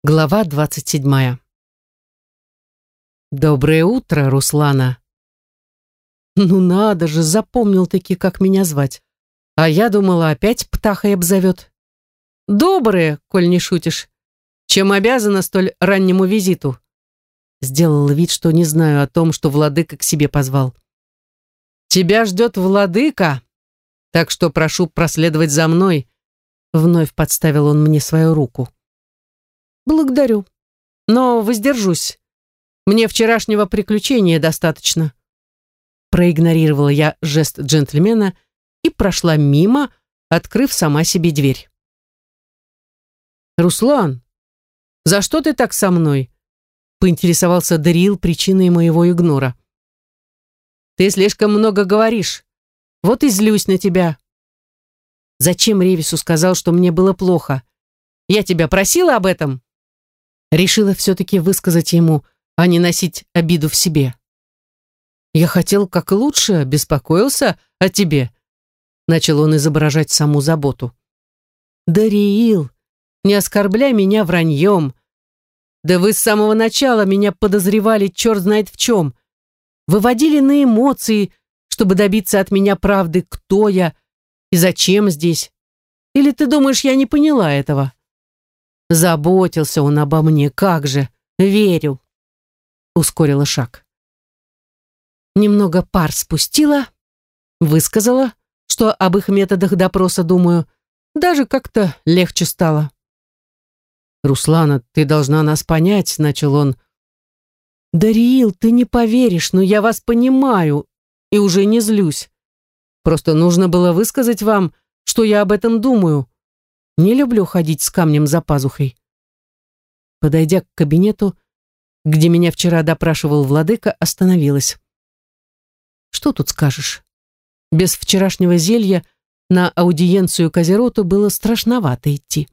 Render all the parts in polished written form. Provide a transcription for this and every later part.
Глава 27. Доброе утро, Руслана. Ну надо же, запомнил-таки, как меня звать. А я думала, опять птахой обзовет. Доброе, коль не шутишь. Чем обязана столь раннему визиту? Сделала вид, что не знаю о том, что владыка к себе позвал. Тебя ждет владыка, так что прошу проследовать за мной. Вновь подставил он мне свою руку. Благодарю, но воздержусь. Мне вчерашнего приключения достаточно. Проигнорировала я жест джентльмена и прошла мимо, открыв сама себе дверь. «Руслан, за что ты так со мной?» Поинтересовался Дариил причиной моего игнора. «Ты слишком много говоришь. Вот и злюсь на тебя. Зачем Ревису сказал, что мне было плохо? Я тебя просила об этом?» Решила все-таки высказать ему, а не носить обиду в себе. «Я хотел как лучше, беспокоился о тебе», начал он изображать саму заботу. «Дариил, не оскорбляй меня враньем. Да вы с самого начала меня подозревали черт знает в чем. Выводили на эмоции, чтобы добиться от меня правды, кто я и зачем здесь. Или ты думаешь, я не поняла этого?» Заботился он обо мне, как же, верю. Ускорила шаг. Немного пар спустила, высказала, что об их методах допроса думаю, даже как-то легче стало. «Руслана, ты должна нас понять», — начал он. «Дариил, ты не поверишь, но я вас понимаю и уже не злюсь. Просто нужно было высказать вам, что я об этом думаю. Не люблю ходить с камнем за пазухой». Подойдя к кабинету, где меня вчера допрашивал владыка, остановилась. Что тут скажешь? Без вчерашнего зелья на аудиенцию к Азероту было страшновато идти.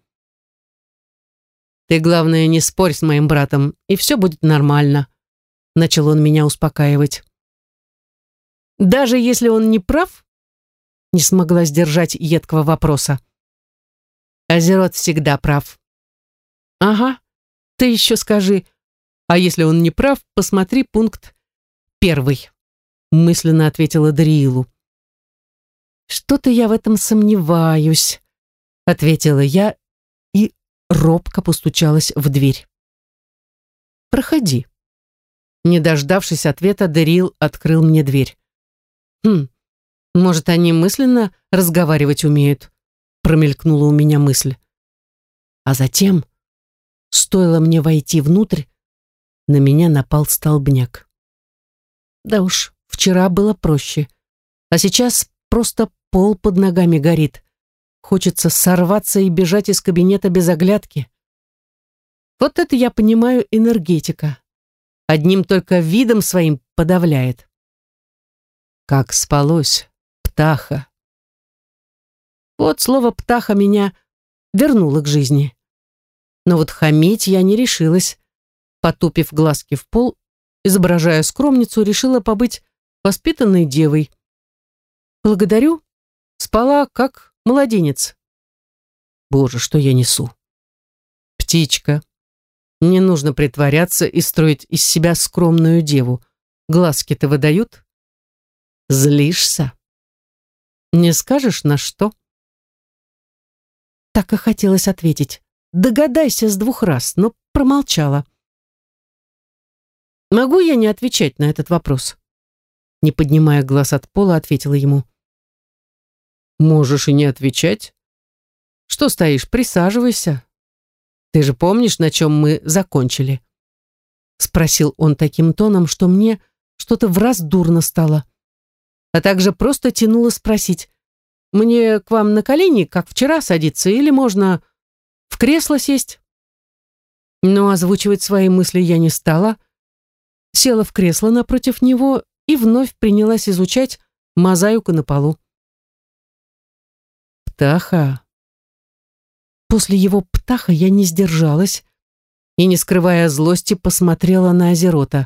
«Ты, главное, не спорь с моим братом, и все будет нормально», начал он меня успокаивать. «Даже если он не прав?» Не смогла сдержать едкого вопроса. «Азерот всегда прав». «Ага, ты еще скажи, а если он не прав, посмотри пункт 1», мысленно ответила Дариилу. «Что-то я в этом сомневаюсь», ответила я и робко постучалась в дверь. «Проходи». Не дождавшись ответа, Дариил открыл мне дверь. Может, они мысленно разговаривать умеют?» Промелькнула у меня мысль. А затем, стоило мне войти внутрь, на меня напал столбняк. Да уж, вчера было проще, а сейчас просто пол под ногами горит. Хочется сорваться и бежать из кабинета без оглядки. Вот это я понимаю энергетика. Одним только видом своим подавляет. Как спалось, птаха. Вот слово «птаха» меня вернуло к жизни. Но вот хамить я не решилась. Потупив глазки в пол, изображая скромницу, решила побыть воспитанной девой. «Благодарю. Спала, как младенец». Боже, что я несу. «Птичка, не нужно притворяться и строить из себя скромную деву. Глазки-то выдают? Злишься? Не скажешь, на что?» Так и хотелось ответить. Догадайся с 2 раз, но промолчала. «Могу я не отвечать на этот вопрос?» Не поднимая глаз от пола, ответила ему. «Можешь и не отвечать. Что стоишь, присаживайся. Ты же помнишь, на чем мы закончили?» Спросил он таким тоном, что мне что-то враз дурно стало. А также просто тянуло спросить: «Мне к вам на колени, как вчера, садиться, или можно в кресло сесть?» Но озвучивать свои мысли я не стала. Села в кресло напротив него и вновь принялась изучать мозаику на полу. «Птаха». После его «птаха» я не сдержалась и, не скрывая злости, посмотрела на Азерота.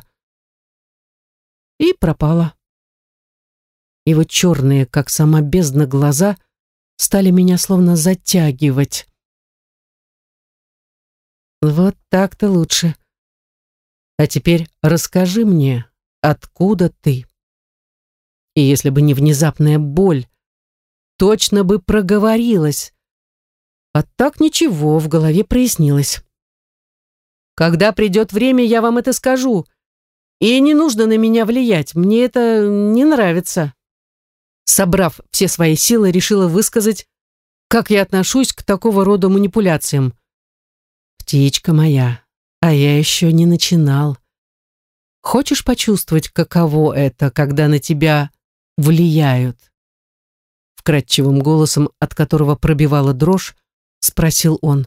И пропала. Его черные, как сама бездна, глаза стали меня словно затягивать. Вот так-то лучше. А теперь расскажи мне, откуда ты? И если бы не внезапная боль, точно бы проговорилась. А так ничего, в голове прояснилось. Когда придет время, я вам это скажу. И не нужно на меня влиять, мне это не нравится. Собрав все свои силы, решила высказать, как я отношусь к такого рода манипуляциям. Птичка моя, а я еще не начинал. Хочешь почувствовать, каково это, когда на тебя влияют? Вкрадчивым голосом, от которого пробивала дрожь, спросил он.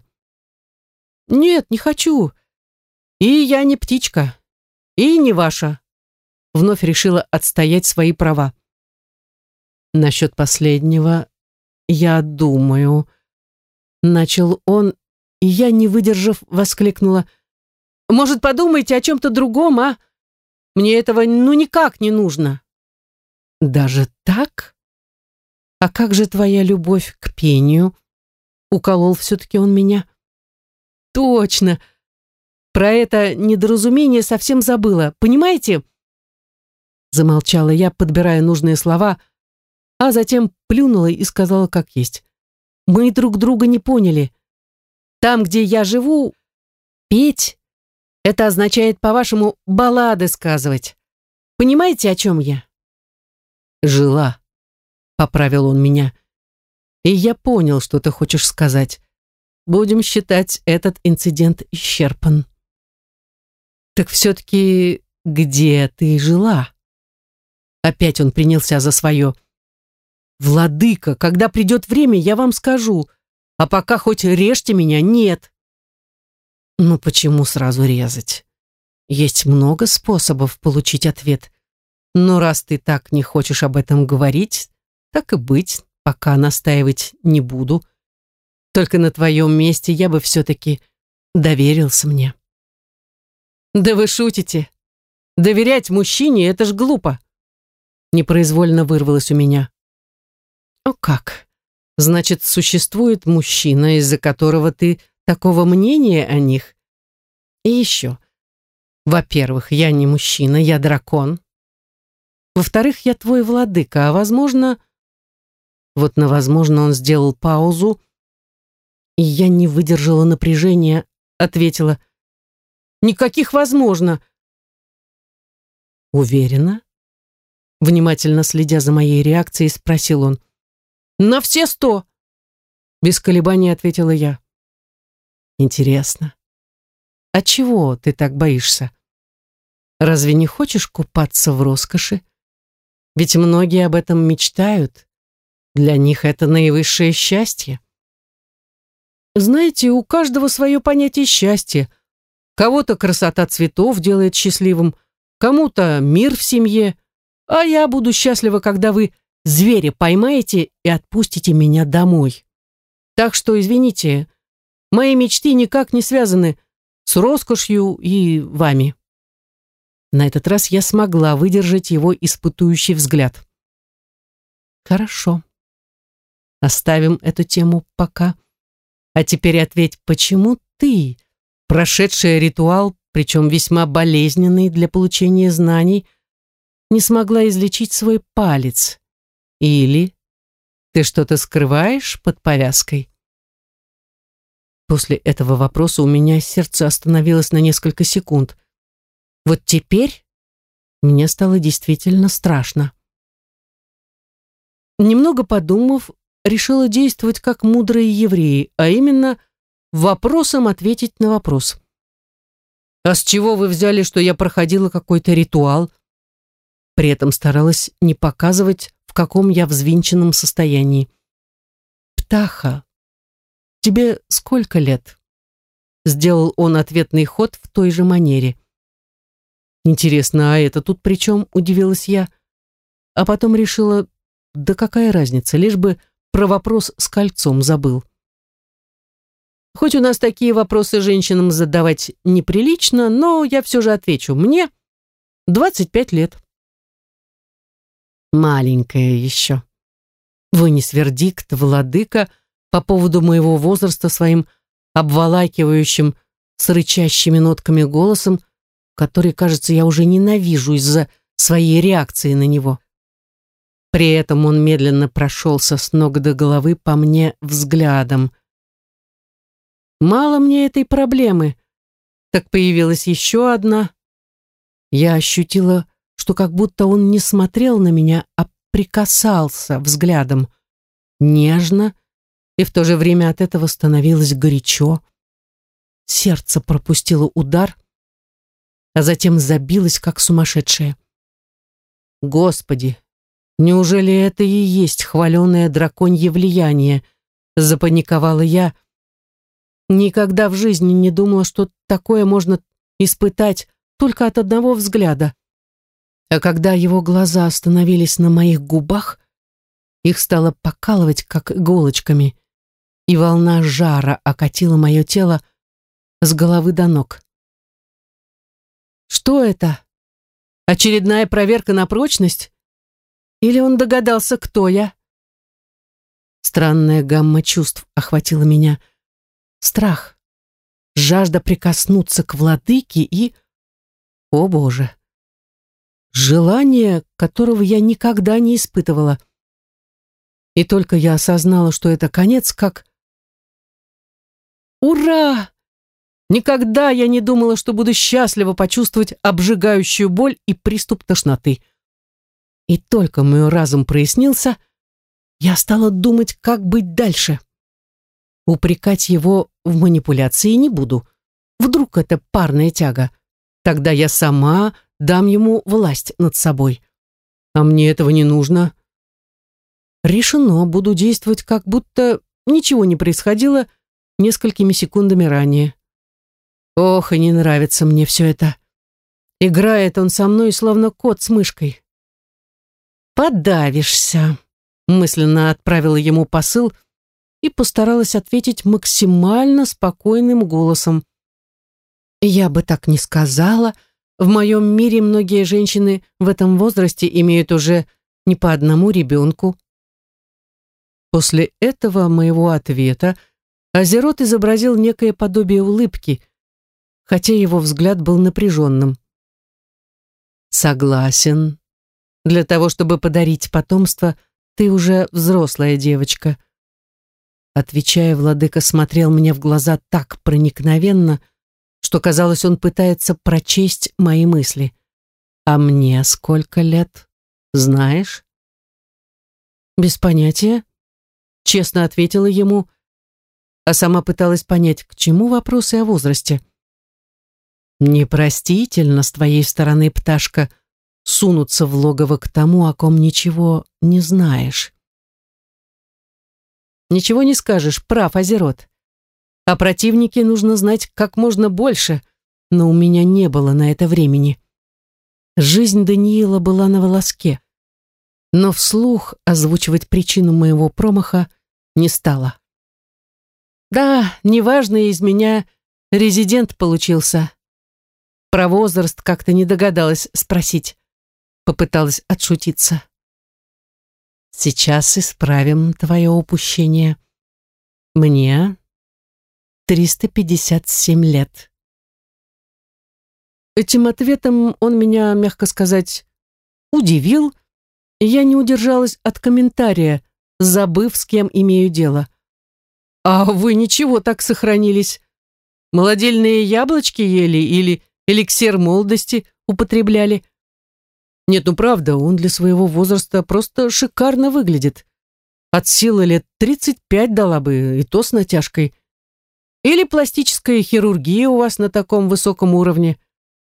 Нет, не хочу. И я не птичка, и не ваша. Вновь решила отстоять свои права. Насчет последнего я думаю. Начал он, и я, не выдержав, воскликнула. Может, подумайте о чем-то другом, а? Мне этого никак не нужно. Даже так? А как же твоя любовь к пению? Уколол все-таки он меня. Точно. Про это недоразумение совсем забыла. Понимаете? Замолчала я, подбирая нужные слова, а затем плюнула и сказала как есть. Мы друг друга не поняли. Там, где я живу, петь — это означает, по-вашему, баллады сказывать. Понимаете, о чем я? Жила, поправил он меня. И я понял, что ты хочешь сказать. Будем считать этот инцидент исчерпан. Так все-таки где ты жила? Опять он принялся за свое. Владыка, когда придет время, я вам скажу. А пока хоть режьте меня, нет. Ну почему сразу резать? Есть много способов получить ответ. Но раз ты так не хочешь об этом говорить, так и быть, пока настаивать не буду. Только на твоем месте я бы все-таки доверился мне. Да вы шутите. Доверять мужчине — это ж глупо. Непроизвольно вырвалось у меня. О как? Значит, существует мужчина, из-за которого ты такого мнения о них? И еще. Во-первых, я не мужчина, я дракон. Во-вторых, я твой владыка, а возможно... Вот на «возможно» он сделал паузу, и я не выдержала напряжения, ответила. Никаких «возможно». Уверена? Внимательно следя за моей реакцией, спросил он. На все 100. Без колебаний ответила я. Интересно. А чего ты так боишься? Разве не хочешь купаться в роскоши? Ведь многие об этом мечтают. Для них это наивысшее счастье. Знаете, у каждого свое понятие счастья. Кого-то красота цветов делает счастливым, кому-то мир в семье, а я буду счастлива, когда вы зверя поймаете и отпустите меня домой. Так что, извините, мои мечты никак не связаны с роскошью и вами. На этот раз я смогла выдержать его испытующий взгляд. Хорошо. Оставим эту тему пока. А теперь ответь, почему ты, прошедшая ритуал, причем весьма болезненный для получения знаний, не смогла излечить свой палец? Или ты что-то скрываешь под повязкой? После этого вопроса у меня сердце остановилось на несколько секунд. Вот теперь мне стало действительно страшно. Немного подумав, решила действовать как мудрые евреи, а именно вопросом ответить на вопрос. «А с чего вы взяли, что я проходила какой-то ритуал?» При этом старалась не показывать, в каком я взвинченном состоянии. «Птаха, тебе сколько лет?» Сделал он ответный ход в той же манере. «Интересно, а это тут при чем?» — удивилась я. А потом решила, да какая разница, лишь бы про вопрос с кольцом забыл. Хоть у нас такие вопросы женщинам задавать неприлично, но я все же отвечу. Мне 25 лет. Маленькая еще. Вынес вердикт владыка по поводу моего возраста своим обволакивающим, с рычащими нотками голосом, который, кажется, я уже ненавижу из-за своей реакции на него. При этом он медленно прошелся с ног до головы по мне взглядом. Мало мне этой проблемы, так появилась еще одна. Я ощутила, что как будто он не смотрел на меня, а прикасался взглядом. Нежно, и в то же время от этого становилось горячо. Сердце пропустило удар, а затем забилось, как сумасшедшее. Господи, неужели это и есть хваленое драконье влияние? Запаниковала я. Никогда в жизни не думала, что такое можно испытать только от одного взгляда. А когда его глаза остановились на моих губах, их стало покалывать, как иголочками, и волна жара окатила мое тело с головы до ног. Что это? Очередная проверка на прочность? Или он догадался, кто я? Странная гамма чувств охватила меня. Страх, жажда прикоснуться к владыке и... О, Боже! Желание, которого я никогда не испытывала. И только я осознала, что это конец, как... Ура! Никогда я не думала, что буду счастливо почувствовать обжигающую боль и приступ тошноты. И только мой разум прояснился, я стала думать, как быть дальше. Упрекать его в манипуляции не буду. Вдруг это парная тяга. Тогда я сама дам ему власть над собой. А мне этого не нужно. Решено, буду действовать, как будто ничего не происходило несколькими секундами ранее. Ох, и не нравится мне все это. Играет он со мной, словно кот с мышкой. «Подавишься», — мысленно отправила ему посыл и постаралась ответить максимально спокойным голосом. «Я бы так не сказала. В моем мире многие женщины в этом возрасте имеют уже не по одному ребенку». После этого моего ответа Азерот изобразил некое подобие улыбки, хотя его взгляд был напряженным. «Согласен. Для того, чтобы подарить потомство, ты уже взрослая девочка». Отвечая, владыка смотрел мне в глаза так проникновенно, что, казалось, он пытается прочесть мои мысли. «А мне сколько лет, знаешь?» «Без понятия», — честно ответила ему, а сама пыталась понять, к чему вопросы о возрасте. «Непростительно с твоей стороны, пташка, сунуться в логово к тому, о ком ничего не знаешь». «Ничего не скажешь, прав, Азерот. О противнике нужно знать как можно больше, но у меня не было на это времени. Жизнь Даниила была на волоске, но вслух озвучивать причину моего промаха не стала. Да, неважный из меня резидент получился. Про возраст как-то не догадалась спросить. Попыталась отшутиться. Сейчас исправим твое упущение. Мне 357 лет. Этим ответом он меня, мягко сказать, удивил, и я не удержалась от комментария, забыв, с кем имею дело. «А вы ничего так сохранились. Молодильные яблочки ели или эликсир молодости употребляли? Нет, ну правда, он для своего возраста просто шикарно выглядит. От силы лет 35 дала бы, и то с натяжкой. Или пластическая хирургия у вас на таком высоком уровне?»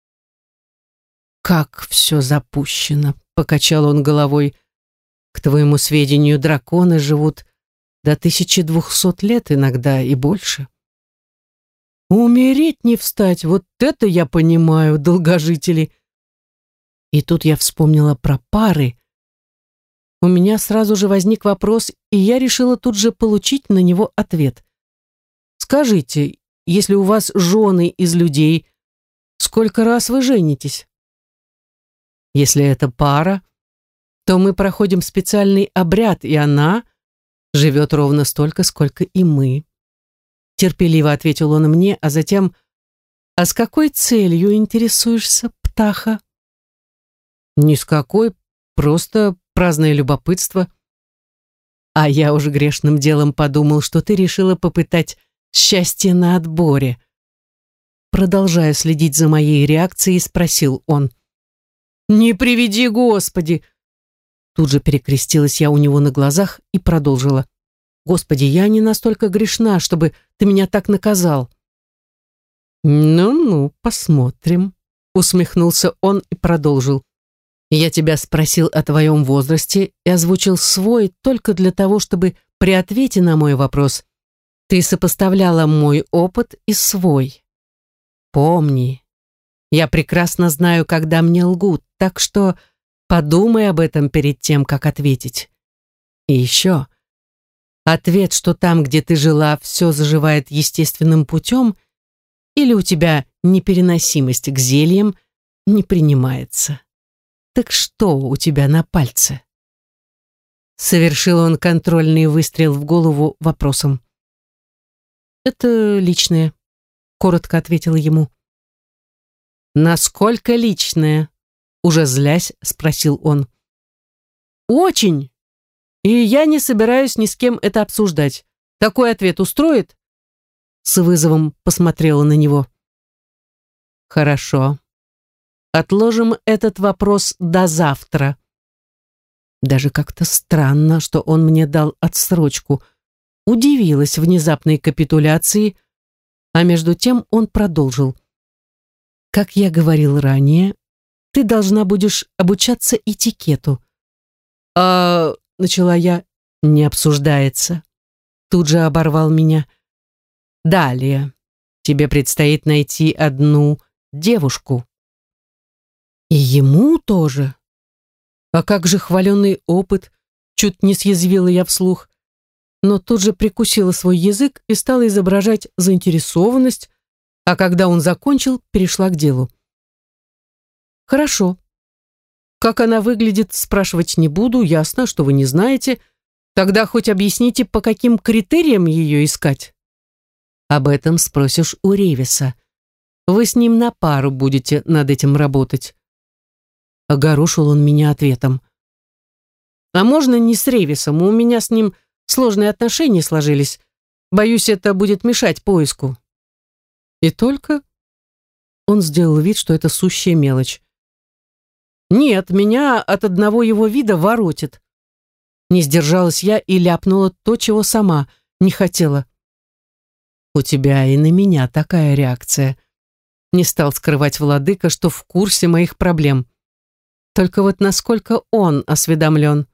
«Как все запущено», — покачал он головой. «К твоему сведению, драконы живут до 1200 лет, иногда и больше». «Умереть не встать, вот это я понимаю, долгожители». И тут я вспомнила про пары. У меня сразу же возник вопрос, и я решила тут же получить на него ответ. «Скажите, если у вас жены из людей, сколько раз вы женитесь?» «Если это пара, то мы проходим специальный обряд, и она живет ровно столько, сколько и мы». Терпеливо ответил он мне, а затем А с какой целью интересуешься, птаха? Ни с какой, просто праздное любопытство. А я уже грешным делом подумал, что ты решила попытать счастье на отборе. Продолжая следить за моей реакцией, спросил он. «Не приведи, Господи!» Тут же перекрестилась я у него на глазах и продолжила. «Господи, я не настолько грешна, чтобы ты меня так наказал». «Ну-ну, посмотрим», — усмехнулся он и продолжил. «Я тебя спросил о твоем возрасте и озвучил свой только для того, чтобы при ответе на мой вопрос ты сопоставляла мой опыт и свой. Помни, я прекрасно знаю, когда мне лгут, так что подумай об этом перед тем, как ответить. И еще, ответ, что там, где ты жила, все заживает естественным путем, или у тебя непереносимость к зельям, не принимается. Так что у тебя на пальце?» Совершил он контрольный выстрел в голову вопросом. «Это личное», — коротко ответила ему. «Насколько личное?» — уже злясь спросил он. «Очень. И я не собираюсь ни с кем это обсуждать. Такой ответ устроит?» С вызовом посмотрела на него. «Хорошо. Отложим этот вопрос до завтра». Даже как-то странно, что он мне дал отсрочку. Удивилась внезапной капитуляции, а между тем он продолжил. «Как я говорил ранее, ты должна будешь обучаться этикету». «А...» — начала я. «Не обсуждается». Тут же оборвал меня. «Далее. Тебе предстоит найти одну девушку». «И ему тоже? А как же хваленый опыт?» Чуть не съязвила я вслух, но тут же прикусила свой язык и стала изображать заинтересованность, а когда он закончил, перешла к делу. «Хорошо. Как она выглядит, спрашивать не буду, ясно, что вы не знаете. Тогда хоть объясните, по каким критериям ее искать?» «Об этом спросишь у Ревиса. Вы с ним на пару будете над этим работать». Огорошил он меня ответом. «А можно не с Ревисом? У меня с ним сложные отношения сложились. Боюсь, это будет мешать поиску». «И только?» Он сделал вид, что это сущая мелочь. «Нет, меня от одного его вида воротит». Не сдержалась я и ляпнула то, чего сама не хотела. «У тебя и на меня такая реакция». Не стал скрывать владыка, что в курсе моих проблем. Только вот насколько он осведомлен.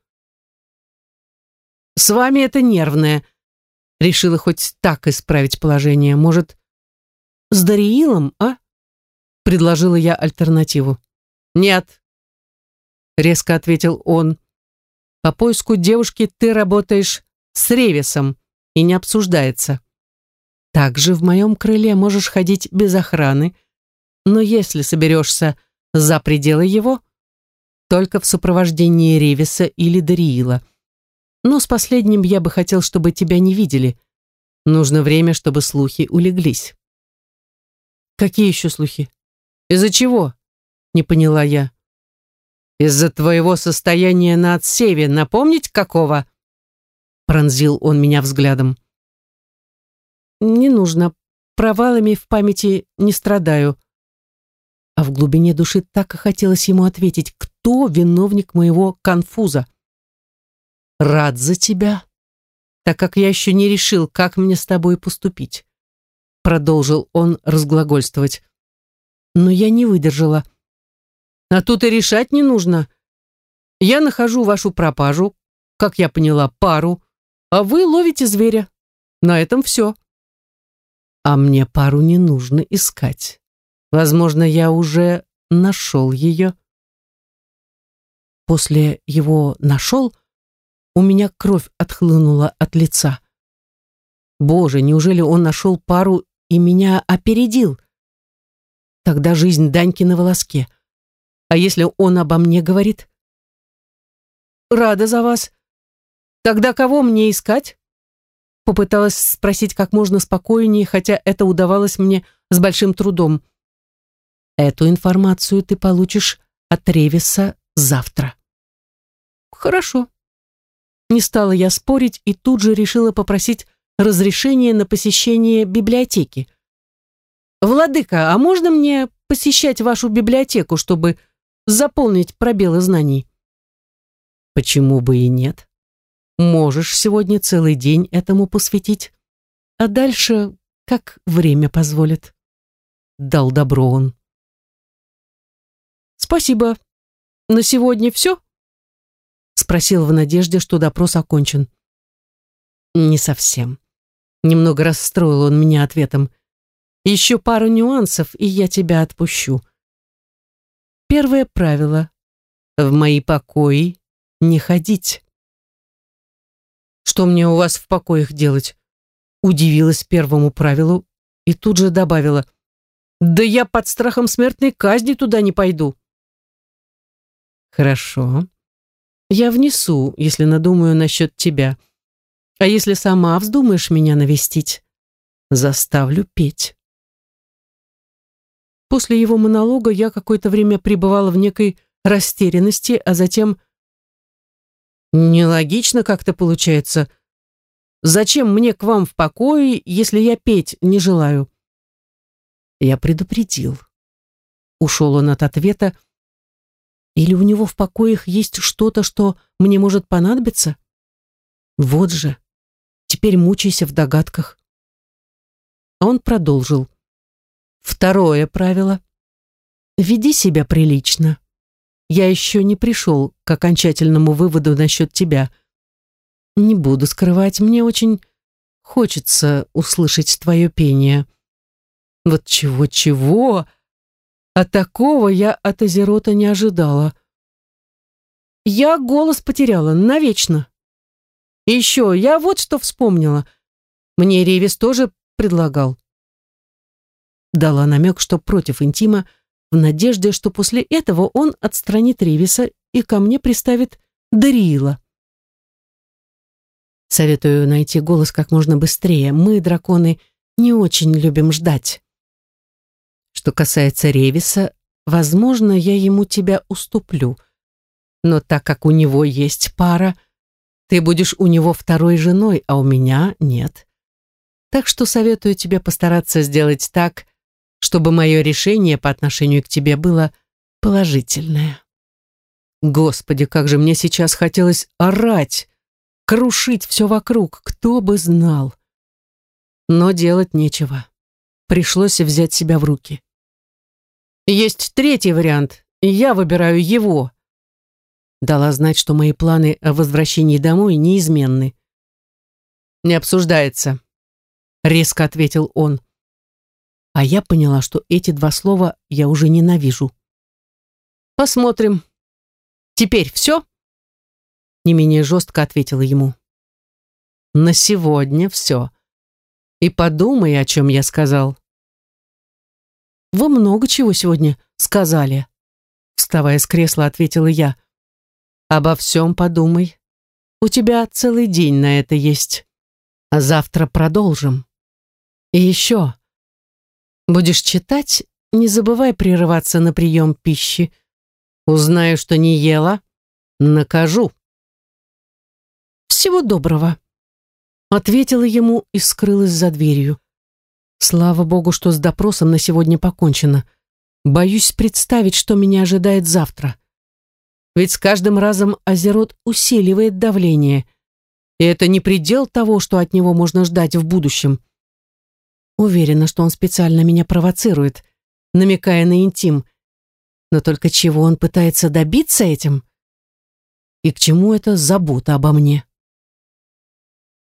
«С вами это нервное». Решила хоть так исправить положение. Может, с Дариилом, а? Предложила я альтернативу. «Нет», — резко ответил он. «По поиску девушки ты работаешь с Ревисом, и не обсуждается. Также в моем крыле можешь ходить без охраны, но если соберешься за пределы его, только в сопровождении Ревиса или Дариила. Но с последним я бы хотел, чтобы тебя не видели. Нужно время, чтобы слухи улеглись». «Какие еще слухи? Из-за чего?» Не поняла я. «Из-за твоего состояния на отсеве. Напомнить, какого?» Пронзил он меня взглядом. «Не нужно. Провалами в памяти не страдаю». А в глубине души так и хотелось ему ответить, кто виновник моего конфуза. «Рад за тебя, так как я еще не решил, как мне с тобой поступить», продолжил он разглагольствовать. Но я не выдержала. «А тут и решать не нужно. Я нахожу вашу пропажу, как я поняла, пару, а вы ловите зверя. На этом все». «А мне пару не нужно искать. Возможно, я уже нашел ее». После его «нашел» у меня кровь отхлынула от лица. Боже, неужели он нашел пару и меня опередил? Тогда жизнь Даньки на волоске. А если он обо мне говорит? «Рада за вас. Тогда кого мне искать?» Попыталась спросить как можно спокойнее, хотя это удавалось мне с большим трудом. Эту информацию ты получишь от Ревиса завтра. Хорошо. Не стала я спорить и тут же решила попросить разрешения на посещение библиотеки. «Владыка, а можно мне посещать вашу библиотеку, чтобы заполнить пробелы знаний?» «Почему бы и нет? Можешь сегодня целый день этому посвятить, а дальше как время позволит». Дал добро он. «Спасибо. На сегодня все?» Спросил в надежде, что допрос окончен. «Не совсем». Немного расстроил он меня ответом. «Еще пару нюансов, и я тебя отпущу. Первое правило. В мои покои не ходить». «Что мне у вас в покоях делать?» Удивилась первому правилу и тут же добавила: «Да я под страхом смертной казни туда не пойду». «Хорошо. Я внесу, если надумаю насчет тебя. А если сама вздумаешь меня навестить, заставлю петь». После его монолога я какое-то время пребывала в некой растерянности, а затем... Нелогично как-то получается. Зачем мне к вам в покое, если я петь не желаю? Я предупредил. Ушел он от ответа. Или у него в покоях есть что-то, что мне может понадобиться? Вот же. Теперь мучайся в догадках. А он продолжил. Второе правило. Веди себя прилично. Я еще не пришел к окончательному выводу насчет тебя. Не буду скрывать, мне очень хочется услышать твое пение. Вот чего-чего, а такого я от Азерота не ожидала. Я голос потеряла навечно. И еще я вот что вспомнила. Мне Ревис тоже предлагал. Дала намек, что против интима, в надежде, что после этого он отстранит Ревиса и ко мне приставит Дариила. Советую найти голос как можно быстрее. Мы, драконы, не очень любим ждать. Что касается Ревиса, возможно, я ему тебя уступлю. Но так как у него есть пара, ты будешь у него второй женой, а у меня нет. Так что советую тебе постараться сделать так, чтобы мое решение по отношению к тебе было положительное. Господи, как же мне сейчас хотелось орать, крушить все вокруг, кто бы знал. Но делать нечего. Пришлось взять себя в руки. Есть третий вариант, и я выбираю его. Дала знать, что мои планы о возвращении домой неизменны. «Не обсуждается», — резко ответил он. А я поняла, что эти два слова я уже ненавижу. «Посмотрим. Теперь все?» Не менее жестко ответила ему. «На сегодня все. И подумай, о чем я сказал». «Вы много чего сегодня сказали», — вставая с кресла, ответила я. «Обо всем подумай. У тебя целый день на это есть. А завтра продолжим. И еще. Будешь читать, не забывай прерываться на прием пищи. Узнаю, что не ела, накажу». «Всего доброго», — ответила ему и скрылась за дверью. Слава богу, что с допросом на сегодня покончено. Боюсь представить, что меня ожидает завтра. Ведь с каждым разом Азерот усиливает давление, и это не предел того, что от него можно ждать в будущем. Уверена, что он специально меня провоцирует, намекая на интим. Но только чего он пытается добиться этим? И к чему эта забота обо мне?